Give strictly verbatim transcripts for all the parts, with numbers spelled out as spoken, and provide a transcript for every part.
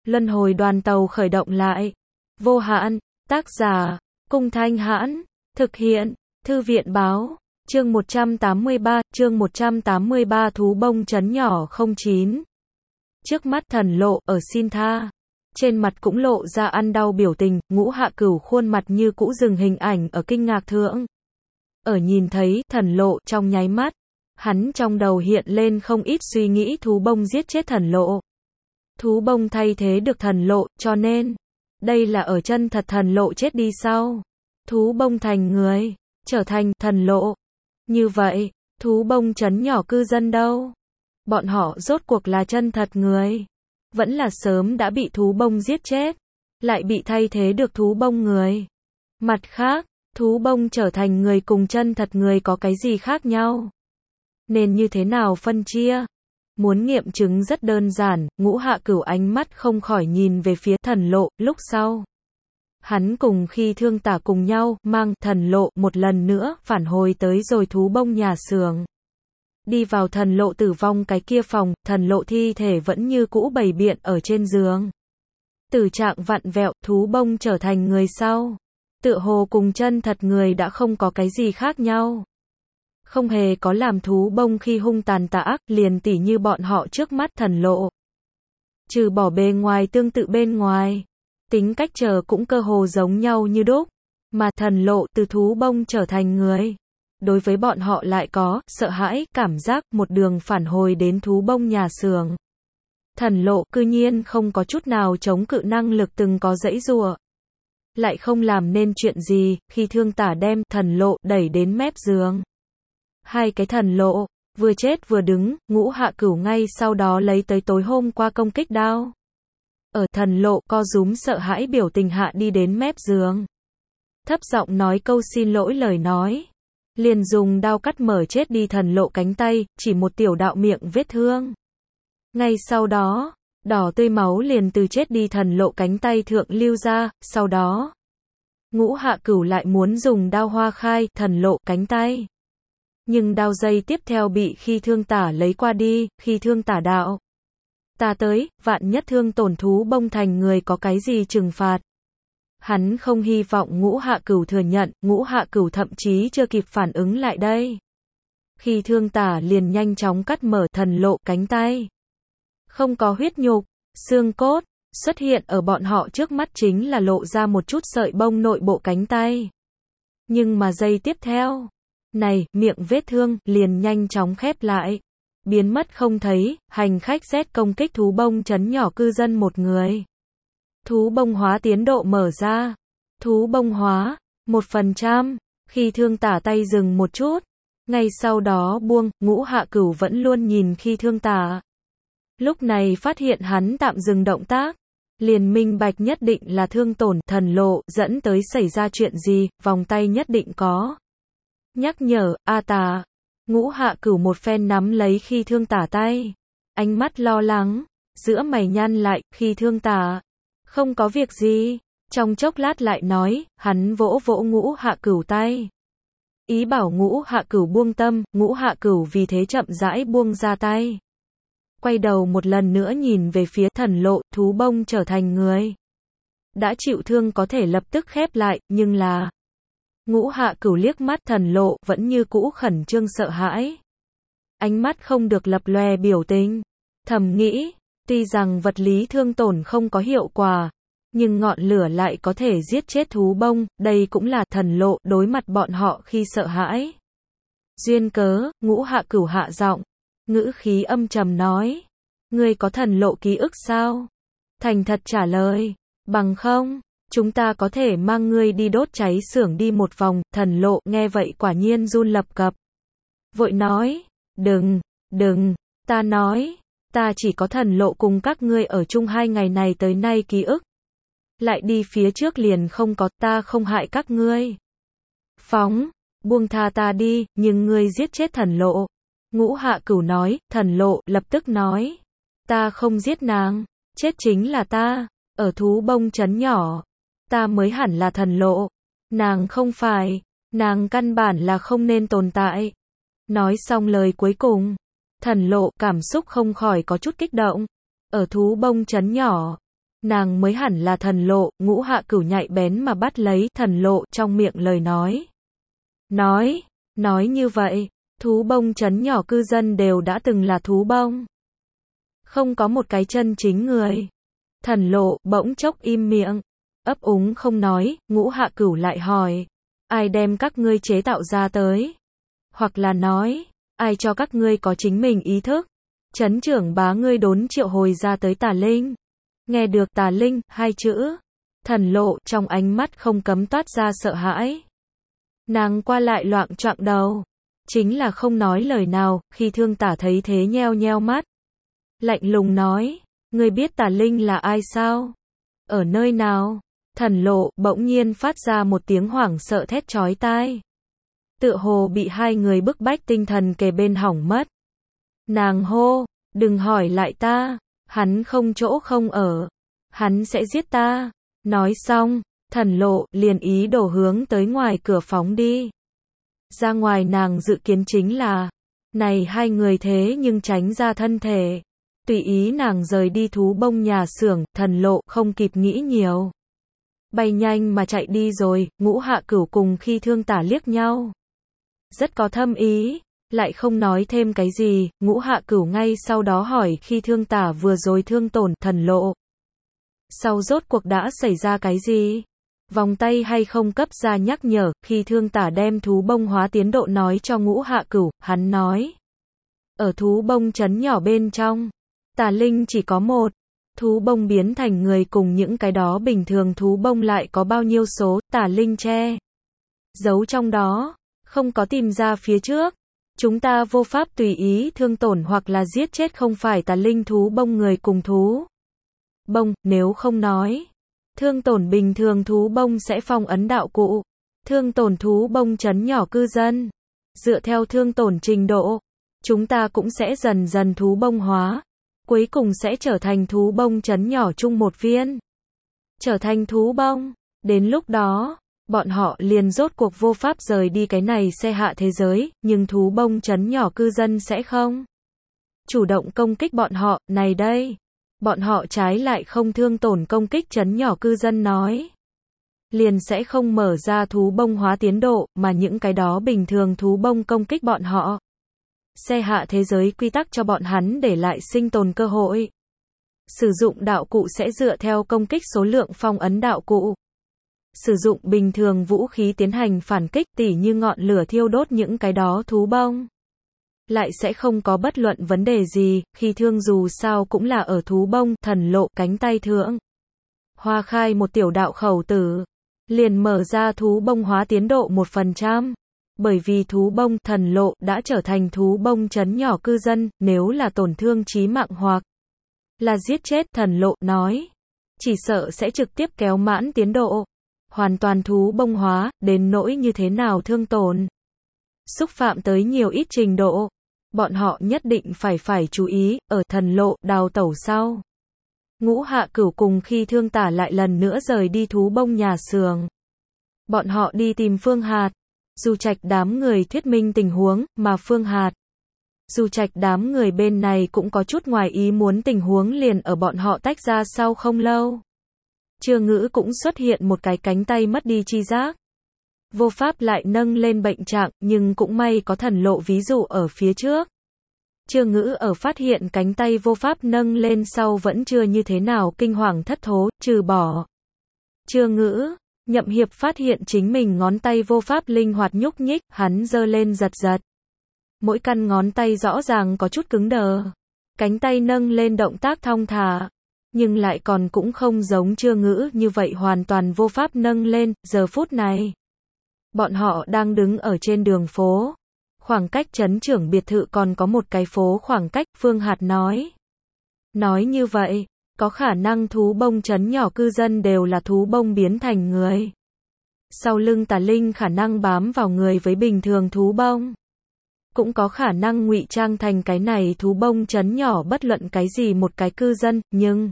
Luân hồi đoàn tàu khởi động lại. Vô hạn, tác giả, Cung Thanh Hãn, thực hiện, Thư viện Báo, chương một trăm tám mươi ba, chương một trăm tám mươi ba thú bông trấn nhỏ không chín. Trước mắt Thần Lộ, ở xin tha. Trên mặt cũng lộ ra ăn đau biểu tình, Ngũ Hạ Cửu khuôn mặt như cũ dừng hình ảnh ở kinh ngạc thượng. Ở nhìn thấy Thần Lộ trong nháy mắt, hắn trong đầu hiện lên không ít suy nghĩ thú bông giết chết Thần Lộ. Thú bông thay thế được Thần Lộ, cho nên, đây là ở chân thật Thần Lộ chết đi sau. Thú bông thành người, trở thành Thần Lộ. Như vậy, thú bông trấn nhỏ cư dân đâu? Bọn họ rốt cuộc là chân thật người, vẫn là sớm đã bị thú bông giết chết, lại bị thay thế được thú bông người. Mặt khác, thú bông trở thành người cùng chân thật người có cái gì khác nhau? Nên như thế nào phân chia? Muốn nghiệm chứng rất đơn giản, Ngũ Hạ Cửu ánh mắt không khỏi nhìn về phía Thần Lộ, lúc sau. Hắn cùng khi Thương Tả cùng nhau, mang Thần Lộ một lần nữa, phản hồi tới rồi thú bông nhà xưởng. Đi vào Thần Lộ tử vong cái kia phòng, Thần Lộ thi thể vẫn như cũ bày biện ở trên giường. Tử trạng vặn vẹo, thú bông trở thành người sau. Tựa hồ cùng chân thật người đã không có cái gì khác nhau. Không hề có làm thú bông khi hung tàn tà ác, liền tỉ như bọn họ trước mắt Thần Lộ. Trừ bỏ bề ngoài tương tự bên ngoài, tính cách chờ cũng cơ hồ giống nhau như đúc, mà Thần Lộ từ thú bông trở thành người. Đối với bọn họ lại có sợ hãi, cảm giác một đường phản hồi đến thú bông nhà xưởng. Thần Lộ cư nhiên không có chút nào chống cự năng lực từng có giãy giụa. Lại không làm nên chuyện gì, khi Thương Tả đem Thần Lộ đẩy đến mép giường. Hai cái Thần Lộ, vừa chết vừa đứng, Ngũ Hạ Cửu ngay sau đó lấy tới tối hôm qua công kích đao. Ở Thần Lộ co rúm sợ hãi biểu tình hạ đi đến mép giường. Thấp giọng nói câu xin lỗi lời nói. Liền dùng đao cắt mở chết đi Thần Lộ cánh tay, chỉ một tiểu đạo miệng vết thương. Ngay sau đó, đỏ tươi máu liền từ chết đi Thần Lộ cánh tay thượng lưu ra, sau đó, Ngũ Hạ Cửu lại muốn dùng đao hoa khai Thần Lộ cánh tay. Nhưng đao dây tiếp theo bị khi Thương Tả lấy qua đi, khi Thương Tả đạo. Ta tới, vạn nhất thương tổn thú bông thành người có cái gì trừng phạt. Hắn không hy vọng Ngũ Hạ Cửu thừa nhận, Ngũ Hạ Cửu thậm chí chưa kịp phản ứng lại đây. Khi Thương Tả liền nhanh chóng cắt mở Thần Lộ cánh tay. Không có huyết nhục, xương cốt, xuất hiện ở bọn họ trước mắt chính là lộ ra một chút sợi bông nội bộ cánh tay. Nhưng mà giây tiếp theo, này, miệng vết thương, liền nhanh chóng khép lại. Biến mất không thấy, hành khách Z công kích thú bông trấn nhỏ cư dân một người. Thú bông hóa tiến độ mở ra. Thú bông hóa, một phần trăm, khi Thương Tả tay dừng một chút. Ngay sau đó buông, Ngũ Hạ Cửu vẫn luôn nhìn khi Thương Tả. Lúc này phát hiện hắn tạm dừng động tác. Liền minh bạch nhất định là thương tổn Thần Lộ, dẫn tới xảy ra chuyện gì, vòng tay nhất định có. Nhắc nhở, A Tả. Ngũ Hạ Cửu một phen nắm lấy khi Thương Tả tay. Ánh mắt lo lắng, giữa mày nhăn lại, khi Thương Tả. Không có việc gì. Trong chốc lát lại nói, hắn vỗ vỗ Ngũ Hạ Cửu tay. Ý bảo Ngũ Hạ Cửu buông tâm, Ngũ Hạ Cửu vì thế chậm rãi buông ra tay. Quay đầu một lần nữa nhìn về phía Thần Lộ, thú bông trở thành người. Đã chịu thương có thể lập tức khép lại, nhưng là... Ngũ Hạ Cửu liếc mắt Thần Lộ, vẫn như cũ khẩn trương sợ hãi. Ánh mắt không được lập lòe biểu tình. Thầm nghĩ, tuy rằng vật lý thương tổn không có hiệu quả, nhưng ngọn lửa lại có thể giết chết thú bông, đây cũng là Thần Lộ đối mặt bọn họ khi sợ hãi. Duyên cớ, Ngũ Hạ Cửu hạ giọng, ngữ khí âm trầm nói, ngươi có Thần Lộ ký ức sao? Thành thật trả lời, bằng không, chúng ta có thể mang ngươi đi đốt cháy xưởng đi một vòng. Thần Lộ nghe vậy quả nhiên run lập cập. Vội nói, đừng, đừng, ta nói, ta chỉ có Thần Lộ cùng các ngươi ở chung hai ngày này tới nay ký ức. Lại đi phía trước liền không có, ta không hại các ngươi. Phóng, buông tha ta đi, nhưng ngươi giết chết Thần Lộ. Ngũ Hạ Cửu nói, Thần Lộ lập tức nói, ta không giết nàng, chết chính là ta, ở thú bông trấn nhỏ. Ta mới hẳn là Thần Lộ. Nàng không phải, nàng căn bản là không nên tồn tại. Nói xong lời cuối cùng, Thần Lộ cảm xúc không khỏi có chút kích động. Ở thú bông trấn nhỏ, Nàng mới hẳn là thần lộ, Ngũ Hạ Cửu nhạy bén mà bắt lấy thần lộ trong miệng lời nói. Nói, nói như vậy, thú bông trấn nhỏ cư dân đều đã từng là thú bông. Không có một cái chân chính người. Thần lộ bỗng chốc im miệng, ấp úng không nói, Ngũ Hạ Cửu lại hỏi, ai đem các ngươi chế tạo ra tới? Hoặc là nói, ai cho các ngươi có chính mình ý thức? Trấn trưởng bá ngươi đốn triệu hồi ra tới tà linh. Nghe được tà linh, hai chữ, thần lộ trong ánh mắt không cấm toát ra sợ hãi. Nàng qua lại loạng choạng đầu, chính là không nói lời nào, khi Thương Tả thấy thế nheo nheo mắt. Lạnh lùng nói, ngươi biết tà linh là ai sao? Ở nơi nào? Thần lộ bỗng nhiên phát ra một tiếng hoảng sợ thét chói tai. Tựa hồ bị hai người bức bách tinh thần kề bên hỏng mất. Nàng hô, đừng hỏi lại ta, hắn không chỗ không ở, hắn sẽ giết ta. Nói xong, thần lộ liền ý đổ hướng tới ngoài cửa phóng đi. Ra ngoài nàng dự kiến chính là, này hai người thế nhưng tránh ra thân thể. Tùy ý nàng rời đi thú bông nhà xưởng, thần lộ không kịp nghĩ nhiều. Bay nhanh mà chạy đi rồi, Ngũ Hạ Cửu cùng khi Thương Tả liếc nhau. Rất có thâm ý, lại không nói thêm cái gì, Ngũ Hạ Cửu ngay sau đó hỏi khi Thương Tả vừa rồi thương tổn thần lộ. Sau rốt cuộc đã xảy ra cái gì? Vòng tay hay không cấp ra nhắc nhở, khi Thương Tả đem thú bông hóa tiến độ nói cho Ngũ Hạ Cửu, hắn nói. Ở thú bông trấn nhỏ bên trong, tà linh chỉ có một. Thú bông biến thành người cùng những cái đó bình thường thú bông lại có bao nhiêu số, tà linh che giấu trong đó, không có tìm ra phía trước. Chúng ta vô pháp tùy ý thương tổn hoặc là giết chết không phải tà linh thú bông người cùng thú bông, nếu không nói. Thương tổn bình thường thú bông sẽ phong ấn đạo cụ. Thương tổn thú bông trấn nhỏ cư dân. Dựa theo thương tổn trình độ, chúng ta cũng sẽ dần dần thú bông hóa. Cuối cùng sẽ trở thành thú bông trấn nhỏ chung một viên. Trở thành thú bông. Đến lúc đó, bọn họ liền rốt cuộc vô pháp rời đi cái này xe hạ thế giới, nhưng thú bông trấn nhỏ cư dân sẽ không chủ động công kích bọn họ, này đây. Bọn họ trái lại không thương tổn công kích trấn nhỏ cư dân nói. Liền sẽ không mở ra thú bông hóa tiến độ, mà những cái đó bình thường thú bông công kích bọn họ. Xe hạ thế giới quy tắc cho bọn hắn để lại sinh tồn cơ hội. Sử dụng đạo cụ sẽ dựa theo công kích số lượng phong ấn đạo cụ. Sử dụng bình thường vũ khí tiến hành phản kích tỉ như ngọn lửa thiêu đốt những cái đó thú bông. Lại sẽ không có bất luận vấn đề gì, khi thương dù sao cũng là ở thú bông, thần lộ cánh tay thượng. Hoa khai một tiểu đạo khẩu tử. Liền mở ra thú bông hóa tiến độ một phần trăm. Bởi vì thú bông, thần lộ, đã trở thành thú bông trấn nhỏ cư dân, nếu là tổn thương chí mạng hoặc là giết chết, thần lộ nói. Chỉ sợ sẽ trực tiếp kéo mãn tiến độ. Hoàn toàn thú bông hóa, đến nỗi như thế nào thương tổn. Xúc phạm tới nhiều ít trình độ. Bọn họ nhất định phải phải chú ý, ở thần lộ, đào tẩu sau. Ngũ Hạ Cửu cùng khi Thương Tả lại lần nữa rời đi thú bông nhà xưởng. Bọn họ đi tìm Phương Hạt. Du Trạch đám người thuyết minh tình huống, mà Phương Hạt. Du Trạch đám người bên này cũng có chút ngoài ý muốn tình huống liền ở bọn họ tách ra sau không lâu. Trương Ngữ cũng xuất hiện một cái cánh tay mất đi chi giác. Vô pháp lại nâng lên bệnh trạng, nhưng cũng may có thần lộ ví dụ ở phía trước. Trương Ngữ ở phát hiện cánh tay vô pháp nâng lên sau vẫn chưa như thế nào kinh hoàng thất thố, trừ bỏ. Trương Ngữ, Nhậm Hiệp phát hiện chính mình ngón tay vô pháp linh hoạt nhúc nhích, hắn giơ lên giật giật. Mỗi căn ngón tay rõ ràng có chút cứng đờ. Cánh tay nâng lên động tác thong thả. Nhưng lại còn cũng không giống Trương Ngữ như vậy hoàn toàn vô pháp nâng lên, giờ phút này. Bọn họ đang đứng ở trên đường phố. Khoảng cách trấn trưởng biệt thự còn có một cái phố khoảng cách, Phương Hạt nói. Nói như vậy, có khả năng thú bông trấn nhỏ cư dân đều là thú bông biến thành người. Sau lưng tà linh khả năng bám vào người với bình thường thú bông. Cũng có khả năng ngụy trang thành cái này thú bông trấn nhỏ bất luận cái gì một cái cư dân, nhưng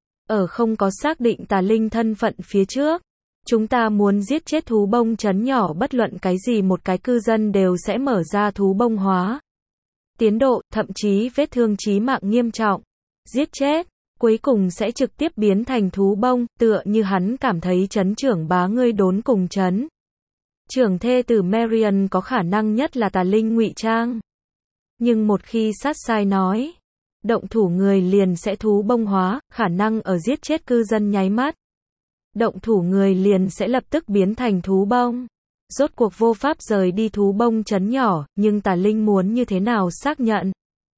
ở không có xác định tà linh thân phận phía trước. Chúng ta muốn giết chết thú bông trấn nhỏ bất luận cái gì một cái cư dân đều sẽ mở ra thú bông hóa. Tiến độ, thậm chí vết thương chí mạng nghiêm trọng. Giết chết. cuối cùng sẽ trực tiếp biến thành thú bông, tựa như hắn cảm thấy trấn trưởng bá ngươi đốn cùng trấn trưởng thê tử Marion có khả năng nhất là tà linh ngụy trang. Nhưng một khi sát sai nói, động thủ người liền sẽ thú bông hóa, khả năng ở giết chết cư dân nháy mắt. Động thủ người liền sẽ lập tức biến thành thú bông. Rốt cuộc vô pháp rời đi thú bông trấn nhỏ, nhưng tà linh muốn như thế nào xác nhận?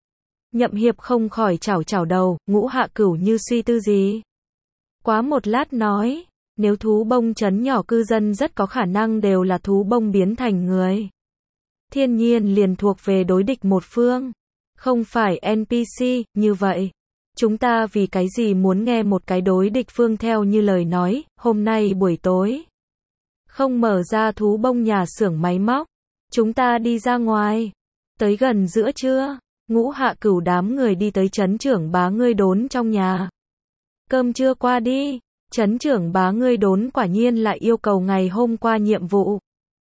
Nhậm Hiệp không khỏi chảo chảo đầu, Ngũ Hạ Cửu như suy tư gì. Quá một lát nói, nếu thú bông trấn nhỏ cư dân rất có khả năng đều là thú bông biến thành người. Thiên nhiên liền thuộc về đối địch một phương, không phải en pê xê, như vậy. Chúng ta vì cái gì muốn nghe một cái đối địch phương theo như lời nói, hôm nay buổi tối. Không mở ra thú bông nhà xưởng máy móc. Chúng ta đi ra ngoài. Tới gần giữa trưa, Ngũ Hạ Cửu đám người đi tới trấn trưởng bá ngươi đốn trong nhà. Cơm trưa qua đi, trấn trưởng bá ngươi đốn quả nhiên lại yêu cầu ngày hôm qua nhiệm vụ.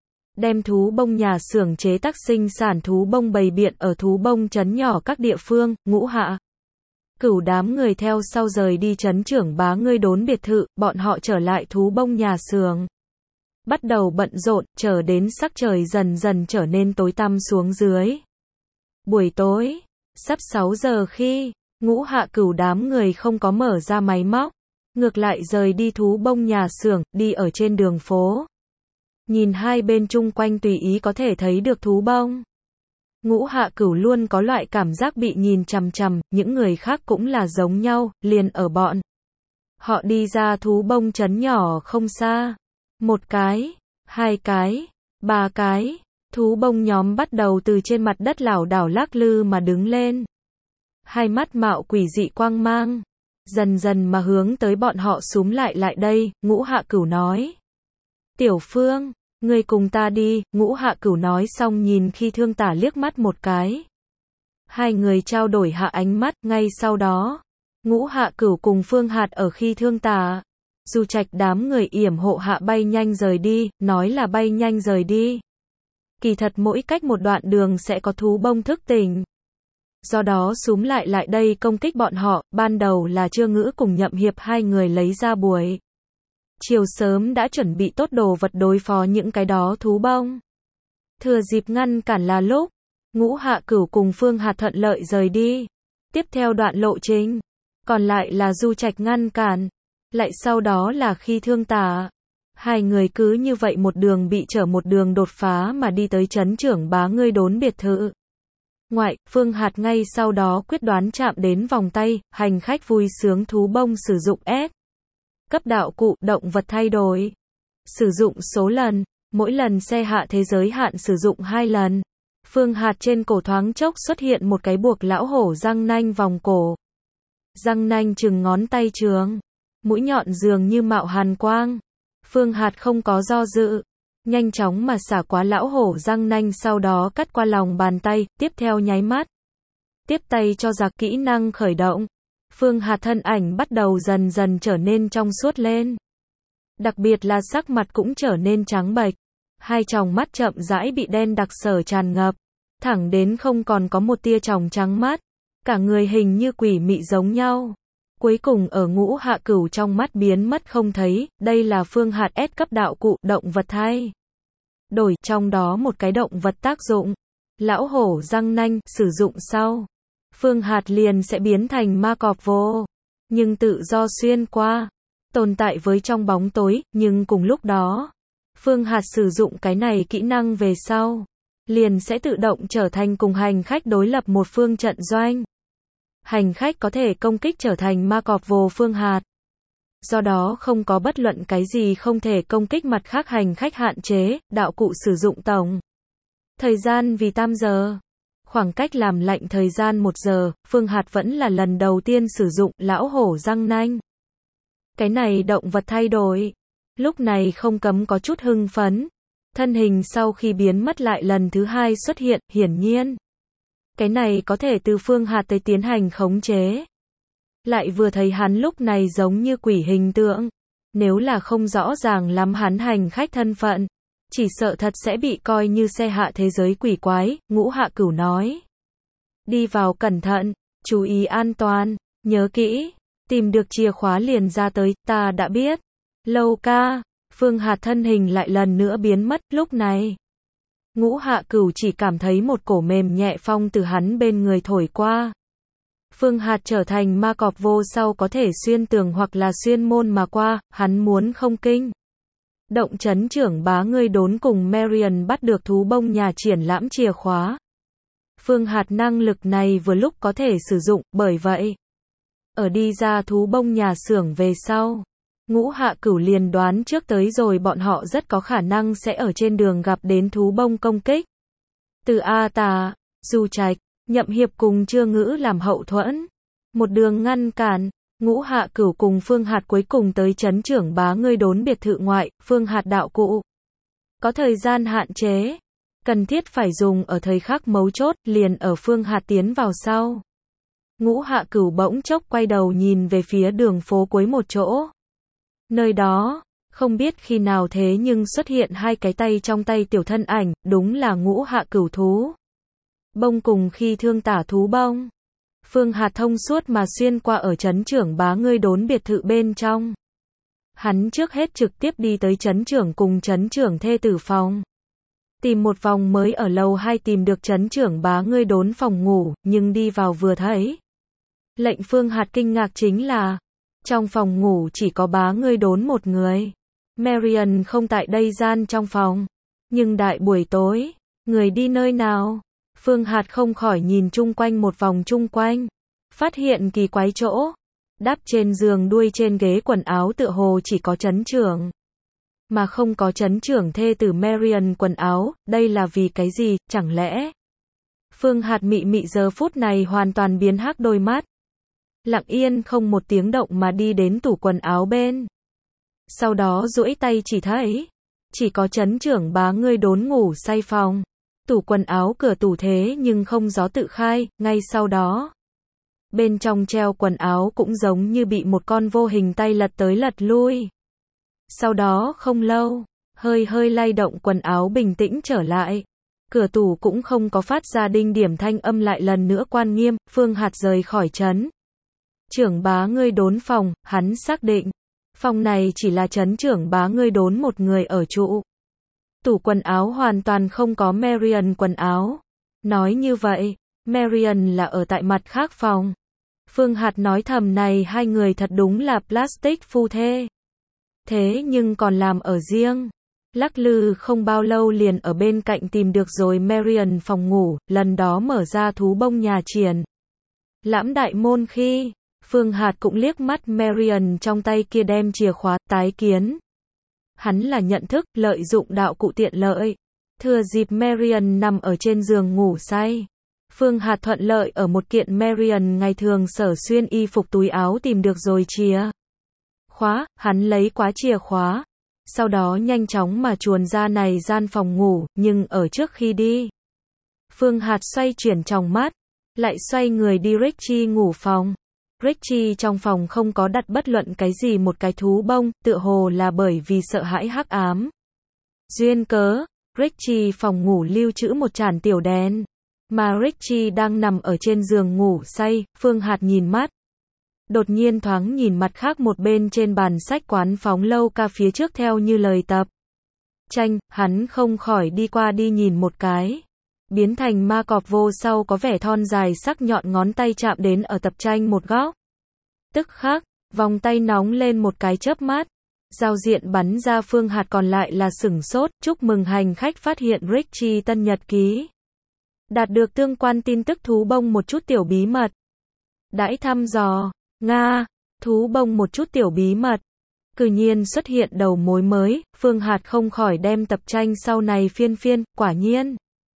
Đem thú bông nhà xưởng chế tác sinh sản thú bông bày biện ở thú bông trấn nhỏ các địa phương, Ngũ Hạ Cửu đám người theo sau rời đi trấn trưởng bá ngươi đốn biệt thự, bọn họ trở lại thú bông nhà xưởng. Bắt đầu bận rộn, chờ đến sắc trời dần dần trở nên tối tăm xuống dưới. Buổi tối, sắp sáu giờ khi, Ngũ Hạ Cửu đám người không có mở ra máy móc, ngược lại rời đi thú bông nhà xưởng, đi ở trên đường phố. Nhìn hai bên chung quanh tùy ý có thể thấy được thú bông. Ngũ Hạ Cửu luôn có loại cảm giác bị nhìn chằm chằm, những người khác cũng là giống nhau, liền ở bọn. Họ đi ra thú bông trấn nhỏ không xa. Một cái, hai cái, ba cái, thú bông nhóm bắt đầu từ trên mặt đất lảo đảo lắc lư mà đứng lên. Hai mắt mạo quỷ dị quang mang, dần dần mà hướng tới bọn họ xúm lại lại đây, Ngũ Hạ Cửu nói. Tiểu Phương, ngươi cùng ta đi, Ngũ Hạ Cửu nói xong nhìn Khi Thương Tả liếc mắt một cái. Hai người trao đổi hạ ánh mắt, ngay sau đó, Ngũ Hạ Cửu cùng Phương Hạt ở Khi Thương Tả. Du Trạch đám người yểm hộ hạ bay nhanh rời đi, nói là bay nhanh rời đi. Kỳ thật mỗi cách một đoạn đường sẽ có thú bông thức tỉnh. Do đó xúm lại lại đây công kích bọn họ, ban đầu là Trương Ngữ cùng Nhậm Hiệp hai người lấy ra buổi. Chiều sớm đã chuẩn bị tốt đồ vật đối phó những cái đó thú bông. Thừa dịp ngăn cản là lúc, Ngũ Hạ Cửu cùng Phương Hạt thuận lợi rời đi. Tiếp theo đoạn lộ trình, còn lại là Du Trạch ngăn cản. Lại sau đó là Khi Thương Tả. Hai người cứ như vậy một đường bị trở một đường đột phá mà đi tới trấn trưởng bá ngươi đốn biệt thự. Ngoại, Phương Hạt ngay sau đó quyết đoán chạm đến vòng tay, hành khách vui sướng thú bông sử dụng S. Cấp đạo cụ, động vật thay đổi. Sử dụng số lần, mỗi lần xe hạ thế giới hạn sử dụng hai lần. Phương Hạt trên cổ thoáng chốc xuất hiện một cái buộc lão hổ răng nanh vòng cổ. Răng nanh chừng ngón tay trường. Mũi nhọn dường như mạo hàn quang. Phương Hạt không có do dự, nhanh chóng mà xả qua lão hổ răng nanh sau đó cắt qua lòng bàn tay, tiếp theo nháy mắt. Tiếp tay cho giặc kỹ năng khởi động. Phương Hạt thân ảnh bắt đầu dần dần trở nên trong suốt lên. Đặc biệt là sắc mặt cũng trở nên trắng bệch. Hai tròng mắt chậm rãi bị đen đặc sở tràn ngập. Thẳng đến không còn có một tia tròng trắng mắt. Cả người hình như quỷ mị giống nhau. Cuối cùng ở Ngũ Hạ Cửu trong mắt biến mất không thấy, đây là Phương Hạt S cấp đạo cụ, động vật thay đổi, trong đó một cái động vật tác dụng. Lão hổ răng nanh, sử dụng sau. Phương Hạt liền sẽ biến thành ma cọp vô, nhưng tự do xuyên qua, tồn tại với trong bóng tối, nhưng cùng lúc đó, Phương Hạt sử dụng cái này kỹ năng về sau, liền sẽ tự động trở thành cùng hành khách đối lập một phương trận doanh. Hành khách có thể công kích trở thành ma cọp vô Phương Hạt. Do đó không có bất luận cái gì không thể công kích mặt khác hành khách hạn chế, đạo cụ sử dụng tổng. Thời gian vì tam giờ. Khoảng cách làm lạnh thời gian một giờ, Phương Hạt vẫn là lần đầu tiên sử dụng lão hổ răng nanh. Cái này động vật thay đổi. Lúc này không cấm có chút hưng phấn. Thân hình sau khi biến mất lại lần thứ hai xuất hiện, hiển nhiên. Cái này có thể từ Phương Hạt tới tiến hành khống chế. Lại vừa thấy hắn lúc này giống như quỷ hình tượng. Nếu là không rõ ràng lắm hắn hành khách thân phận, chỉ sợ thật sẽ bị coi như xe hạ thế giới quỷ quái, Ngũ Hạ Cửu nói. Đi vào cẩn thận, chú ý an toàn, nhớ kỹ, Tìm được chìa khóa liền ra tới, ta đã biết. Lâu ca, Phương Hạt thân hình lại lần nữa biến mất, lúc này. Ngũ Hạ Cửu chỉ cảm thấy một cổ mềm nhẹ phong từ hắn bên người thổi qua. Phương Hạt trở thành ma cọp vô sau có thể xuyên tường hoặc là xuyên môn mà qua, hắn muốn không kinh. Động chấn trưởng bá ngươi đốn cùng Marion bắt được thú bông nhà triển lãm chìa khóa. Phương Hạt năng lực này vừa lúc có thể sử dụng, bởi vậy. Ở đi ra thú bông nhà xưởng về sau. Ngũ Hạ Cửu liền đoán trước tới rồi bọn họ rất có khả năng sẽ ở trên đường gặp đến thú bông công kích. Từ A Tà, Du Trạch, Nhậm Hiệp cùng Trưa Ngữ làm hậu thuẫn. Một đường ngăn cản, Ngũ Hạ Cửu cùng Phương Hạt cuối cùng tới trấn trưởng bá ngươi đốn biệt thự ngoại, Phương Hạt đạo cụ. Có thời gian hạn chế, cần thiết phải dùng ở thời khắc mấu chốt, liền ở Phương Hạt tiến vào sau. Ngũ Hạ Cửu bỗng chốc quay đầu nhìn về phía đường phố cuối một chỗ. Nơi đó, không biết khi nào thế nhưng xuất hiện hai cái tay trong tay tiểu thân ảnh, đúng là Ngũ Hạ Cửu thú bông cùng khi thương tả thú bông. Phương Hạt thông suốt mà xuyên qua ở trấn trưởng bá ngươi đốn biệt thự bên trong. Hắn trước hết trực tiếp đi tới trấn trưởng cùng trấn trưởng thê tử phòng. Tìm một vòng mới ở lầu hai tìm được trấn trưởng bá ngươi đốn phòng ngủ, nhưng đi vào vừa thấy. Lệnh Phương Hạt kinh ngạc chính là, trong phòng ngủ chỉ có bá ngươi đốn một người. Marion không tại đây gian trong phòng. Nhưng đại buổi tối, người đi nơi nào? Phương Hạt không khỏi nhìn chung quanh một vòng chung quanh. Phát hiện kỳ quái chỗ. Đắp trên giường đuôi trên ghế quần áo tựa hồ chỉ có trấn trưởng. Mà không có trấn trưởng thê tử Marion quần áo, đây là vì cái gì, chẳng lẽ? Phương Hạt mị mị giờ phút này hoàn toàn biến hắc đôi mắt. Lặng yên không một tiếng động mà đi đến tủ quần áo bên. Sau đó duỗi tay chỉ thấy. Chỉ có trấn trưởng bá ngươi đốn ngủ say phòng. Tủ quần áo cửa tủ thế nhưng không gió tự khai, ngay sau đó. Bên trong treo quần áo cũng giống như bị một con vô hình tay lật tới lật lui. Sau đó không lâu, hơi hơi lay động quần áo bình tĩnh trở lại. Cửa tủ cũng không có phát ra đinh điểm thanh âm lại lần nữa quan nghiêm, Phương Hạt rời khỏi trấn. Trưởng bá ngươi đốn phòng, hắn xác định. Phòng này chỉ là trấn trưởng bá ngươi đốn một người ở trụ. Tủ quần áo hoàn toàn không có Marion quần áo. Nói như vậy, Marion là ở tại mặt khác phòng. Phương Hạt nói thầm này hai người thật đúng là plastic phu thê. Thế nhưng còn làm ở riêng. Lắc lư không bao lâu liền ở bên cạnh tìm được rồi Marion phòng ngủ, lần đó mở ra thú bông nhà triển. Lãm đại môn khi, Phương Hạt cũng liếc mắt Marion trong tay kia đem chìa khóa, tái kiến. Hắn là nhận thức, lợi dụng đạo cụ tiện lợi. Thừa dịp Marion nằm ở trên giường ngủ say. Phương Hạt thuận lợi ở một kiện Marion ngày thường sở xuyên y phục túi áo tìm được rồi chìa khóa, hắn lấy quá chìa khóa. Sau đó nhanh chóng mà chuồn ra này gian phòng ngủ, nhưng ở trước khi đi. Phương Hạt xoay chuyển tròng mắt, lại xoay người đi Richie ngủ phòng. Richie trong phòng không có đặt bất luận cái gì một cái thú bông, tựa hồ là bởi vì sợ hãi hắc ám. Duyên cớ, Richie phòng ngủ lưu trữ một chản tiểu đèn. Mà Richie đang nằm ở trên giường ngủ say, Phương Hạt nhìn mắt. Đột nhiên thoáng nhìn mặt khác một bên trên bàn sách quán phóng lâu ca phía trước theo như lời tập. Tranh, hắn không khỏi đi qua đi nhìn một cái. Biến thành ma cọp vô sau có vẻ thon dài sắc nhọn ngón tay chạm đến ở tập tranh một góc. Tức khắc, vòng tay nóng lên một cái chớp mắt. Giao diện bắn ra Phương Hạt còn lại là sửng sốt, chúc mừng hành khách phát hiện Richie tân nhật ký. Đạt được tương quan tin tức thú bông một chút tiểu bí mật. Đãi thăm dò, Nga, thú bông một chút tiểu bí mật. Cự nhiên xuất hiện đầu mối mới, Phương Hạt không khỏi đem tập tranh sau này phiên phiên, quả nhiên.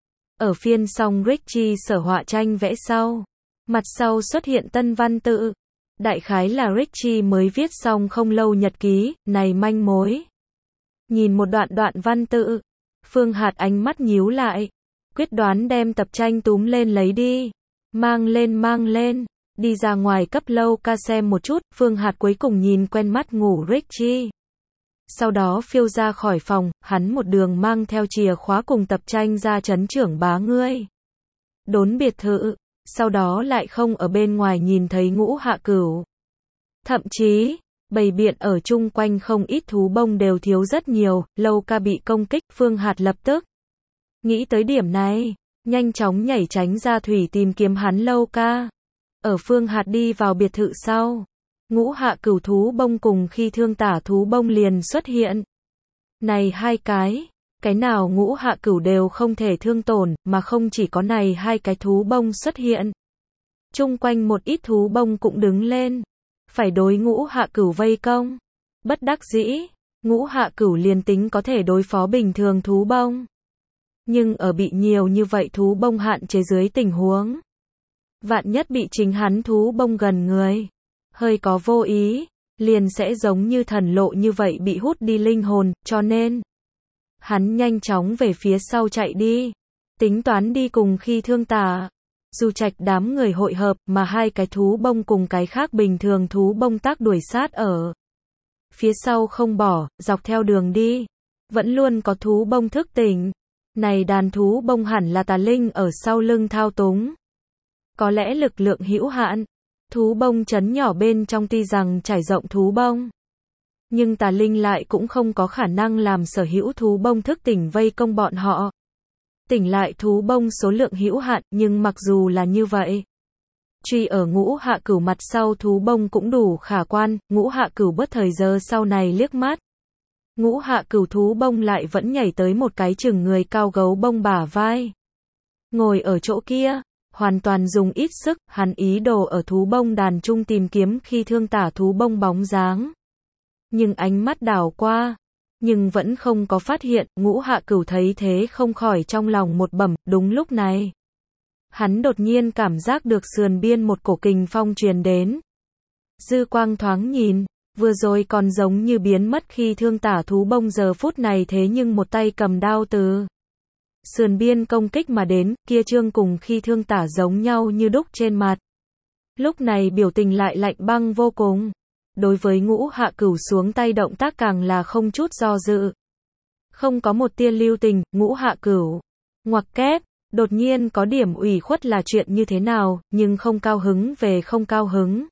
Ở phiên xong Richie sở họa tranh vẽ sau. Mặt sau xuất hiện tân văn tự. Đại khái là Richie mới viết xong không lâu nhật ký, này manh mối. Nhìn một đoạn đoạn văn tự. Phương Hạt ánh mắt nhíu lại. Quyết đoán đem tập tranh túm lên lấy đi. Mang lên mang lên. Đi ra ngoài cấp lâu ca xem một chút, Phương Hạt cuối cùng nhìn quen mắt ngủ Richie. Sau đó phiêu ra khỏi phòng, hắn một đường mang theo chìa khóa cùng tập tranh ra trấn trưởng bá ngươi đốn biệt thự, sau đó lại không ở bên ngoài nhìn thấy Ngũ Hạ Cửu. Thậm chí, bầy biện ở chung quanh không ít thú bông đều thiếu rất nhiều, Lâu Ca bị công kích, Phương Hạt lập tức nghĩ tới điểm này, nhanh chóng nhảy tránh ra thủy tìm kiếm hắn Lâu Ca. Ở Phương Hạt đi vào biệt thự sau, Ngũ Hạ Cửu thú bông cùng Khi Thương Tả thú bông liền xuất hiện. Này hai cái, cái nào Ngũ Hạ Cửu đều không thể thương tổn, mà không chỉ có này hai cái thú bông xuất hiện. Chung quanh một ít thú bông cũng đứng lên, phải đối Ngũ Hạ Cửu vây công. Bất đắc dĩ, Ngũ Hạ Cửu liền tính có thể đối phó bình thường thú bông. Nhưng ở bị nhiều như vậy thú bông hạn chế dưới tình huống, vạn nhất bị chính hắn thú bông gần người, hơi có vô ý, liền sẽ giống như thần lộ như vậy bị hút đi linh hồn, cho nên hắn nhanh chóng về phía sau chạy đi, tính toán đi cùng Khi Thương Tả. Dù Trạch đám người hội hợp, mà hai cái thú bông cùng cái khác bình thường thú bông tác đuổi sát ở phía sau không bỏ, dọc theo đường đi, vẫn luôn có thú bông thức tỉnh. Này đàn thú bông hẳn là tà linh ở sau lưng thao túng. Có lẽ lực lượng hữu hạn, thú bông trấn nhỏ bên trong tuy rằng trải rộng thú bông, nhưng tà linh lại cũng không có khả năng làm sở hữu thú bông thức tỉnh vây công bọn họ. Tỉnh lại thú bông số lượng hữu hạn, nhưng mặc dù là như vậy, truy ở Ngũ Hạ Cửu mặt sau thú bông cũng đủ khả quan. Ngũ Hạ Cửu bất thời giờ sau này liếc mắt, Ngũ Hạ Cửu thú bông lại vẫn nhảy tới một cái chừng người cao gấu bông bả vai. Ngồi ở chỗ kia, hoàn toàn dùng ít sức, hắn ý đồ ở thú bông đàn trung tìm kiếm Khi Thương Tả thú bông bóng dáng. Nhưng ánh mắt đảo qua, nhưng vẫn không có phát hiện. Ngũ Hạ Cửu thấy thế không khỏi trong lòng một bẩm. Đúng lúc này, hắn đột nhiên cảm giác được sườn biên một cổ kình phong truyền đến. Dư quang thoáng nhìn, vừa rồi còn giống như biến mất Khi Thương Tả thú bông giờ phút này thế nhưng một tay cầm đao từ sườn biên công kích mà đến, kia trương cùng Khi Thương Tả giống nhau như đúc trên mặt. Lúc này biểu tình lại lạnh băng vô cùng. Đối với Ngũ Hạ Cửu xuống tay động tác càng là không chút do dự. Không có một tia lưu tình. Ngũ Hạ Cửu ngoặc kép, đột nhiên có điểm ủy khuất là chuyện như thế nào, nhưng không cao hứng về không cao hứng.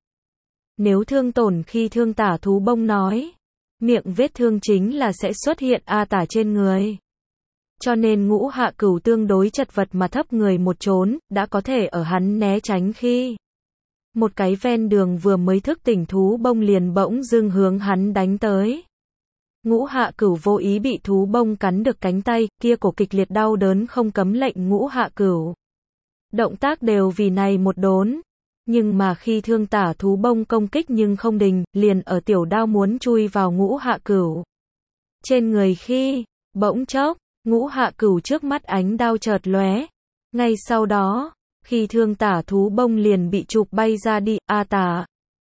Nếu thương tổn Khi Thương Tả thú bông nói, miệng vết thương chính là sẽ xuất hiện a tả trên người. Cho nên Ngũ Hạ Cửu tương đối chật vật mà thấp người một trốn, đã có thể ở hắn né tránh khi một cái ven đường vừa mới thức tỉnh thú bông liền bỗng dưng hướng hắn đánh tới. Ngũ Hạ Cửu vô ý bị thú bông cắn được cánh tay, kia cổ kịch liệt đau đớn không cấm lệnh Ngũ Hạ Cửu động tác đều vì này một đốn. Nhưng mà Khi Thương Tả thú bông công kích nhưng không đình, liền ở tiểu đao muốn chui vào Ngũ Hạ Cửu trên người khi, bỗng chốc, Ngũ Hạ Cửu trước mắt ánh đao chợt lóe. Ngay sau đó, Khi Thương Tả thú bông liền bị chụp bay ra đi. A tả.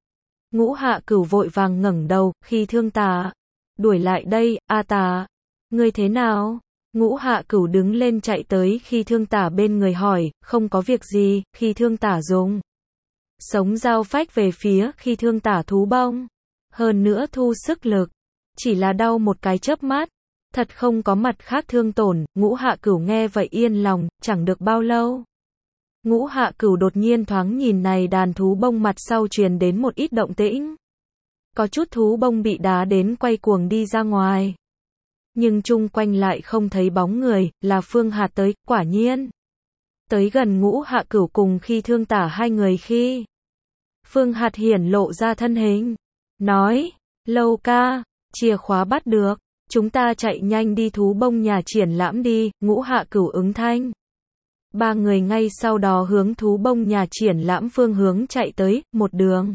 Ngũ Hạ Cửu vội vàng ngẩng đầu. Khi Thương Tả, đuổi lại đây. A tả, ngươi thế nào? Ngũ Hạ Cửu đứng lên chạy tới Khi Thương Tả bên người hỏi. Không có việc gì. Khi Thương Tả dùng sống dao phách về phía Khi Thương Tả thú bông, hơn nữa thu sức lực, chỉ là đau một cái chớp mắt, thật không có mặt khác thương tổn. Ngũ Hạ Cửu nghe vậy yên lòng. Chẳng được bao lâu, Ngũ Hạ Cửu đột nhiên thoáng nhìn này đàn thú bông mặt sau truyền đến một ít động tĩnh. Có chút thú bông bị đá đến quay cuồng đi ra ngoài. Nhưng chung quanh lại không thấy bóng người, là Phương Hạt tới. Quả nhiên, tới gần Ngũ Hạ Cửu cùng Khi Thương Tả hai người khi, Phương Hạt hiển lộ ra thân hình, nói, Lâu ca, chìa khóa bắt được, chúng ta chạy nhanh đi thú bông nhà triển lãm đi. Ngũ Hạ Cửu ứng thanh. Ba người ngay sau đó hướng thú bông nhà triển lãm phương hướng chạy tới. Một đường,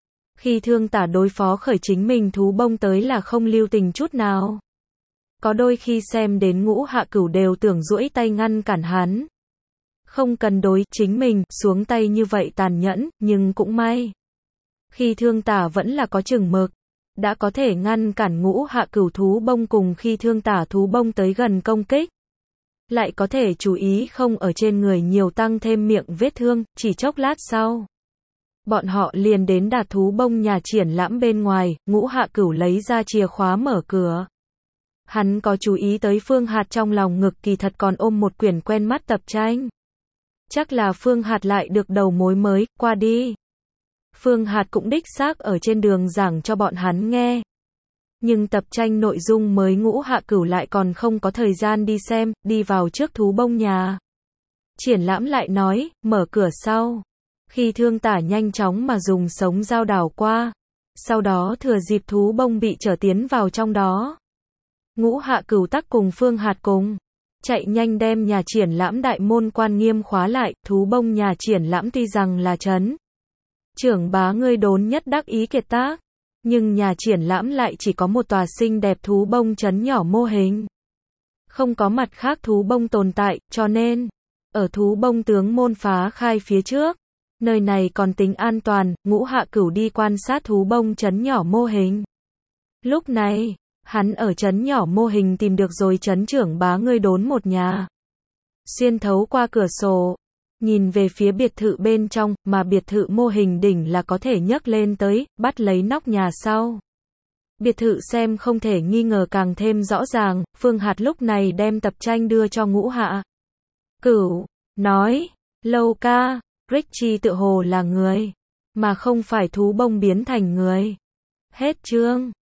Khi Thương Tả đối phó khởi chính mình thú bông tới là không lưu tình chút nào. Có đôi khi xem đến Ngũ Hạ Cửu đều tưởng duỗi tay ngăn cản hắn. Không cần đối chính mình xuống tay như vậy tàn nhẫn, nhưng cũng may, Khi Thương Tả vẫn là có chừng mực, đã có thể ngăn cản Ngũ Hạ Cửu thú bông cùng Khi Thương Tả thú bông tới gần công kích. Lại có thể chú ý không ở trên người nhiều tăng thêm miệng vết thương. Chỉ chốc lát sau, bọn họ liền đến đạt thú bông nhà triển lãm bên ngoài. Ngũ Hạ Cửu lấy ra chìa khóa mở cửa. Hắn có chú ý tới Phương Hạt trong lòng ngực kỳ thật còn ôm một quyển quen mắt tập tranh. Chắc là Phương Hạt lại được đầu mối mới, qua đi. Phương Hạt cũng đích xác ở trên đường giảng cho bọn hắn nghe. Nhưng tập tranh nội dung mới Ngũ Hạ Cửu lại còn không có thời gian đi xem, đi vào trước thú bông nhà. Triển Lãm lại nói, mở cửa sau. Khi Thương Tả nhanh chóng mà dùng sống dao đảo qua. Sau đó thừa dịp thú bông bị trở tiến vào trong đó. Ngũ Hạ Cửu tắc cùng Phương Hạt cùng. Chạy nhanh đem nhà Triển Lãm đại môn quan nghiêm khóa lại, thú bông nhà Triển Lãm tuy rằng là trấn trưởng bá ngươi đốn nhất đắc ý kiệt tác. Nhưng nhà Triển Lãm lại chỉ có một tòa xinh đẹp thú bông trấn nhỏ mô hình. Không có mặt khác thú bông tồn tại, cho nên, ở thú bông tướng môn phá khai phía trước, nơi này còn tính an toàn, Ngũ Hạ Cửu đi quan sát thú bông trấn nhỏ mô hình. Lúc này, hắn ở trấn nhỏ mô hình tìm được rồi trấn trưởng bá ngươi đốn một nhà. Xuyên thấu qua cửa sổ, nhìn về phía biệt thự bên trong, mà biệt thự mô hình đỉnh là có thể nhấc lên tới, bắt lấy nóc nhà sau. Biệt thự xem không thể nghi ngờ càng thêm rõ ràng, Phương Hạt lúc này đem tập tranh đưa cho Ngũ Hạ Cửu, nói, Lâu ca, Richie tự hồ là người, mà không phải thú bông biến thành người. Hết chương.